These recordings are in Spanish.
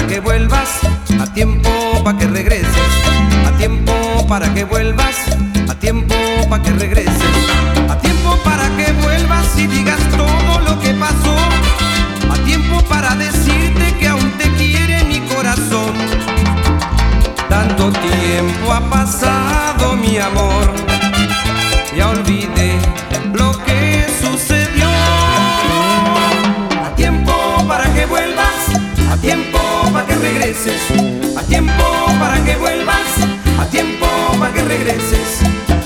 que vuelvas, a tiempo para que regreses, a tiempo para que vuelvas, a tiempo para que regreses, a tiempo para que vuelvas y digas todo lo que pasó, a tiempo para decirte que aún te quiere mi corazón. Tanto tiempo ha pasado, mi amor, ya olvidé lo que sucedió. A tiempo para que vuelvas, a tiempo para que regreses, a tiempo para que vuelvas, a tiempo para que regreses.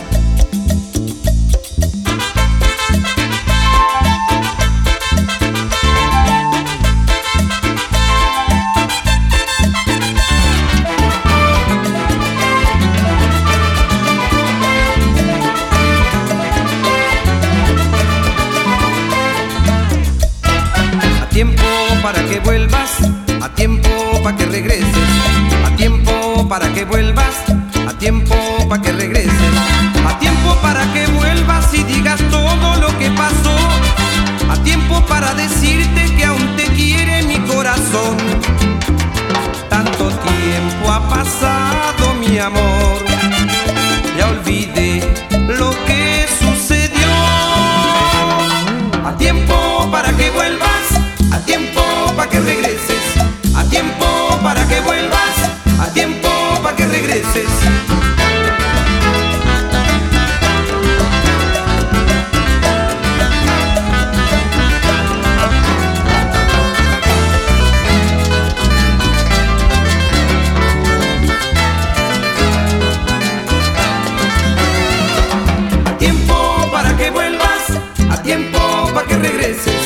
A tiempo para que vuelvas, a tiempo para que regreses, a tiempo para que vuelvas, a tiempo para que regreses, a tiempo para que vuelvas y digas todo lo que pasó, a tiempo para decirte que aún te quiere mi corazón. Tanto tiempo ha pasado, mi amor, ya olvidé lo que sucedió. A tiempo para que vuelvas, a tiempo para que regreses, a tiempo para que vuelvas, a tiempo para que regreses. A tiempo para que vuelvas, a tiempo para que regreses,